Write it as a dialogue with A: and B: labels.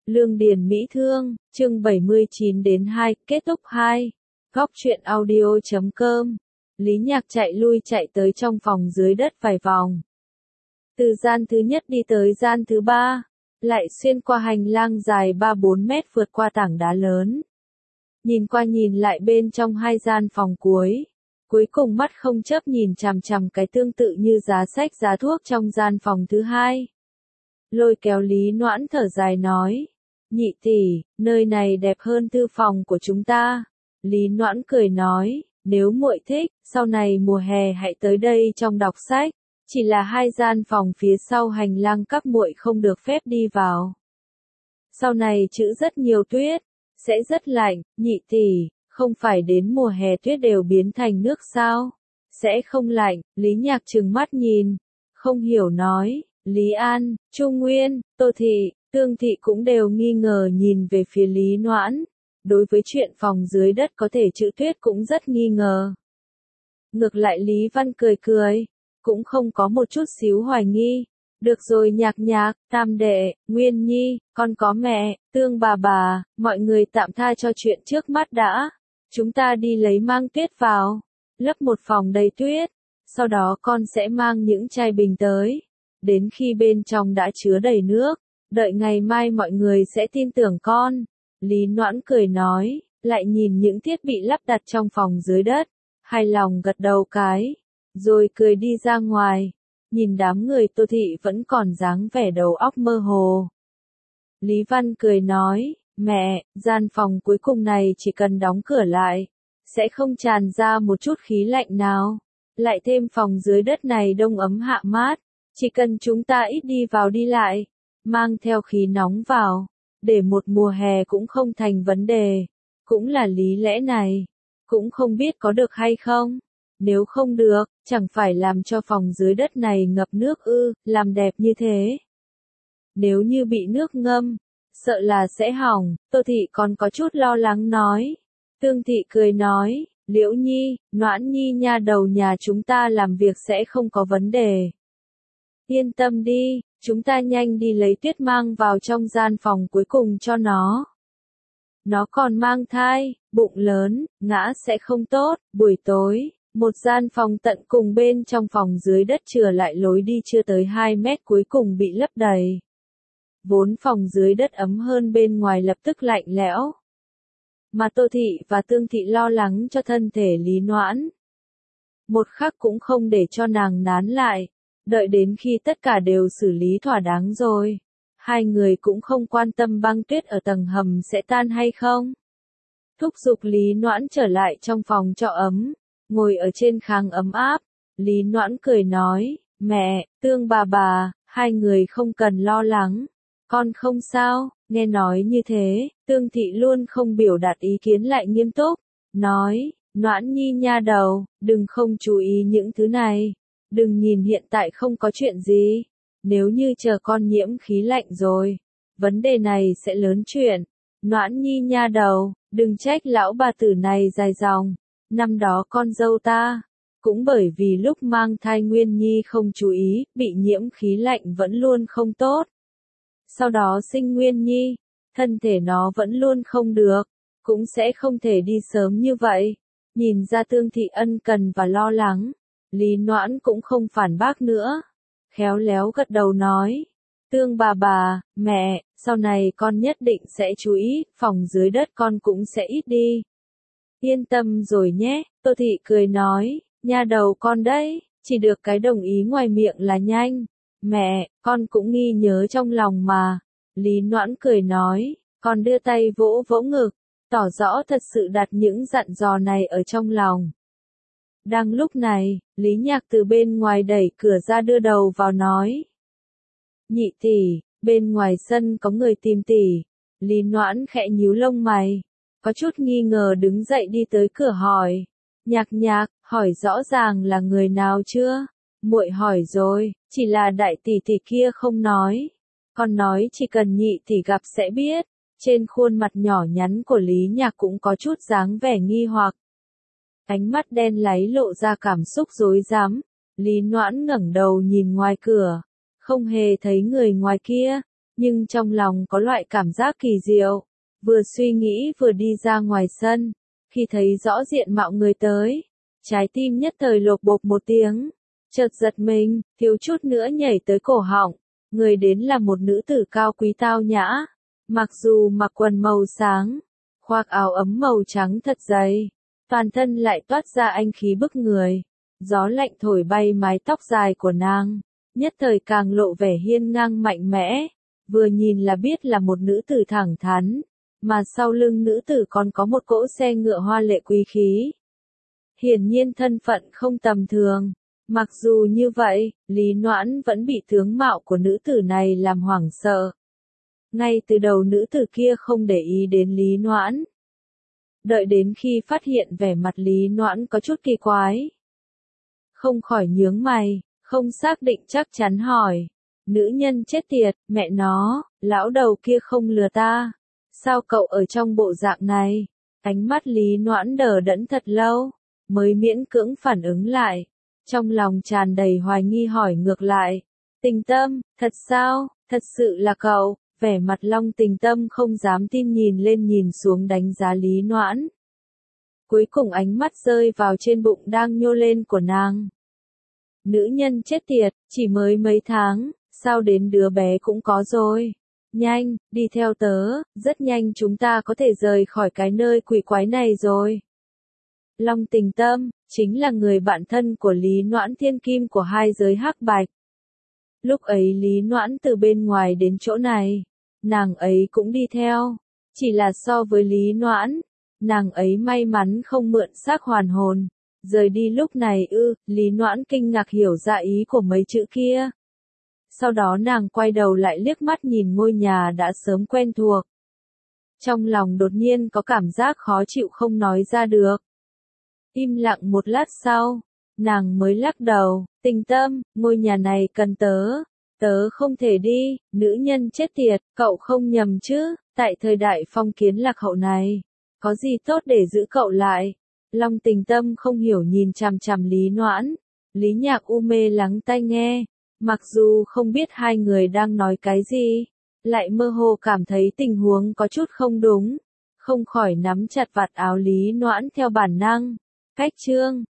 A: Lương Điền Mỹ Thương, chương 79-2, kết thúc 2. Góc truyện audio.com. Lý Nhạc chạy lui chạy tới trong phòng dưới đất vài vòng. Từ gian thứ nhất đi tới gian thứ ba, lại xuyên qua hành lang dài 3-4 mét vượt qua tảng đá lớn. Nhìn qua nhìn lại bên trong hai gian phòng cuối cùng mắt không chớp nhìn chằm chằm cái tương tự như giá sách giá thuốc trong gian phòng thứ hai. Lôi kéo Lý Noãn thở dài nói, nhị tỷ, nơi này đẹp hơn thư phòng của chúng ta. Lý Noãn cười nói, nếu muội thích, sau này mùa hè hãy tới đây trong đọc sách, chỉ là hai gian phòng phía sau hành lang các muội không được phép đi vào. Sau này chữ rất nhiều tuyết, sẽ rất lạnh, nhị tỷ, không phải đến mùa hè tuyết đều biến thành nước sao? Sẽ không lạnh. Lý Nhạc trừng mắt nhìn, không hiểu nói, Lý An, Trung Nguyên, Tô Thị, Tương Thị cũng đều nghi ngờ nhìn về phía Lý Noãn. Đối với chuyện phòng dưới đất có thể trữ tuyết cũng rất nghi ngờ. Ngược lại Lý Văn cười cười, cũng không có một chút xíu hoài nghi. Được rồi Nhạc, Tam đệ, Nguyên Nhi, con có mẹ, Tương bà, mọi người tạm tha cho chuyện trước mắt đã. Chúng ta đi lấy mang tuyết vào, lấp một phòng đầy tuyết, sau đó con sẽ mang những chai bình tới. Đến khi bên trong đã chứa đầy nước, đợi ngày mai mọi người sẽ tin tưởng con. Lý Noãn cười nói, lại nhìn những thiết bị lắp đặt trong phòng dưới đất, hài lòng gật đầu cái, rồi cười đi ra ngoài, nhìn đám người Tô Thị vẫn còn dáng vẻ đầu óc mơ hồ. Lý Văn cười nói, mẹ, gian phòng cuối cùng này chỉ cần đóng cửa lại, sẽ không tràn ra một chút khí lạnh nào. Lại thêm phòng dưới đất này đông ấm hạ mát, chỉ cần chúng ta ít đi vào đi lại, mang theo khí nóng vào, để một mùa hè cũng không thành vấn đề. Cũng là lý lẽ này, cũng không biết có được hay không. Nếu không được, chẳng phải làm cho phòng dưới đất này ngập nước ư, làm đẹp như thế. Nếu như bị nước ngâm, sợ là sẽ hỏng. Tô Thị còn có chút lo lắng nói. Tương Thị cười nói, Liễu Nhi, Noãn Nhi nha đầu nhà chúng ta làm việc sẽ không có vấn đề. Yên tâm đi, chúng ta nhanh đi lấy tuyết mang vào trong gian phòng cuối cùng cho nó. Nó còn mang thai, bụng lớn, ngã sẽ không tốt. Buổi tối, một gian phòng tận cùng bên trong phòng dưới đất chừa lại lối đi chưa tới 2 mét cuối cùng bị lấp đầy. Vốn phòng dưới đất ấm hơn bên ngoài lập tức lạnh lẽo. Mà Tô Thị và Tương Thị lo lắng cho thân thể Lý Noãn. Một khắc cũng không để cho nàng nán lại, đợi đến khi tất cả đều xử lý thỏa đáng rồi. Hai người cũng không quan tâm băng tuyết ở tầng hầm sẽ tan hay không. Thúc giục Lý Noãn trở lại trong phòng cho ấm, ngồi ở trên kháng ấm áp. Lý Noãn cười nói, mẹ, Tương bà, hai người không cần lo lắng. Con không sao. Nghe nói như thế, Tương Thị luôn không biểu đạt ý kiến lại nghiêm túc, nói, Noãn Nhi nha đầu, đừng không chú ý những thứ này, đừng nhìn hiện tại không có chuyện gì, nếu như chờ con nhiễm khí lạnh rồi, vấn đề này sẽ lớn chuyện. Noãn Nhi nha đầu, đừng trách lão bà tử này dài dòng, năm đó con dâu ta, cũng bởi vì lúc mang thai Nguyên Nhi không chú ý, bị nhiễm khí lạnh vẫn luôn không tốt. Sau đó sinh Nguyên Nhi, thân thể nó vẫn luôn không được, cũng sẽ không thể đi sớm như vậy. Nhìn ra Tương Thị ân cần và lo lắng, Lý Noãn cũng không phản bác nữa, khéo léo gật đầu nói, Tương bà, mẹ, sau này con nhất định sẽ chú ý, phòng dưới đất con cũng sẽ ít đi. Yên tâm rồi nhé. Tô Thị cười nói, nha đầu con đấy, chỉ được cái đồng ý ngoài miệng là nhanh. Mẹ, con cũng nghi nhớ trong lòng mà. Lý Noãn cười nói, con đưa tay vỗ vỗ ngực, tỏ rõ thật sự đặt những dặn dò này ở trong lòng. Đang lúc này, Lý Nhạc từ bên ngoài đẩy cửa ra đưa đầu vào nói. Nhị tỷ, bên ngoài sân có người tìm tỷ. Lý Noãn khẽ nhíu lông mày, có chút nghi ngờ đứng dậy đi tới cửa hỏi. Nhạc, hỏi rõ ràng là người nào chưa? Muội hỏi rồi, chỉ là đại tỷ kia không nói. Con nói chỉ cần nhị tỷ gặp sẽ biết. Trên khuôn mặt nhỏ nhắn của Lý Nhạc cũng có chút dáng vẻ nghi hoặc. Ánh mắt đen láy lộ ra cảm xúc rối rắm. Lý Noãn ngẩng đầu nhìn ngoài cửa, không hề thấy người ngoài kia. nhưng trong lòng có loại cảm giác kỳ diệu. Vừa suy nghĩ vừa đi ra ngoài sân, khi thấy rõ diện mạo người tới, trái tim nhất thời lộp bộp một tiếng, chợt giật mình, thiếu chút nữa nhảy tới cổ họng. Người đến là một nữ tử cao quý tao nhã, mặc dù mặc quần màu sáng, khoác áo ấm màu trắng thật dày, toàn thân lại toát ra anh khí bức người. Gió lạnh thổi bay mái tóc dài của nàng, nhất thời càng lộ vẻ hiên ngang mạnh mẽ, vừa nhìn là biết là một nữ tử thẳng thắn, mà sau lưng nữ tử còn có một cỗ xe ngựa hoa lệ quý khí. Hiển nhiên thân phận không tầm thường. Mặc dù như vậy, Lý Noãn vẫn bị tướng mạo của nữ tử này làm hoảng sợ. Ngay từ đầu nữ tử kia không để ý đến Lý Noãn. Đợi đến khi phát hiện vẻ mặt Lý Noãn có chút kỳ quái, không khỏi nhướng mày, không xác định chắc chắn hỏi. Nữ nhân chết tiệt, mẹ nó, lão đầu kia không lừa ta. Sao cậu ở trong bộ dạng này? Ánh mắt Lý Noãn đờ đẫn thật lâu, mới miễn cưỡng phản ứng lại. Trong lòng tràn đầy hoài nghi hỏi ngược lại. Tình Tâm, thật sao, thật sự là cậu? Vẻ mặt Long Tình Tâm không dám tin nhìn lên nhìn xuống đánh giá Lý Noãn. Cuối cùng ánh mắt rơi vào trên bụng đang nhô lên của nàng. Nữ nhân chết tiệt, chỉ mới mấy tháng, sao đến đứa bé cũng có rồi. Nhanh, đi theo tớ, rất nhanh chúng ta có thể rời khỏi cái nơi quỷ quái này rồi. Long Tình Tâm, chính là người bạn thân của Lý Noãn thiên kim của hai giới hắc bạch. Lúc ấy Lý Noãn từ bên ngoài đến chỗ này, nàng ấy cũng đi theo. Chỉ là so với Lý Noãn, nàng ấy may mắn không mượn xác hoàn hồn. Rời đi lúc này Lý Noãn kinh ngạc hiểu ra ý của mấy chữ kia. Sau đó nàng quay đầu lại liếc mắt nhìn ngôi nhà đã sớm quen thuộc. Trong lòng đột nhiên có cảm giác khó chịu không nói ra được. Im lặng một lát sau, nàng mới lắc đầu. Tình Tâm, ngôi nhà này cần tớ không thể đi. Nữ nhân chết tiệt, cậu không nhầm chứ? Tại thời đại phong kiến lạc hậu này, có gì tốt để giữ cậu lại? Long Tình Tâm không hiểu nhìn chằm chằm Lý Noãn. Lý Nhạc u mê lắng tai nghe, mặc dù không biết hai người đang nói cái gì, lại mơ hồ cảm thấy tình huống có chút không đúng, không khỏi nắm chặt vạt áo Lý Noãn theo bản năng. Cách chương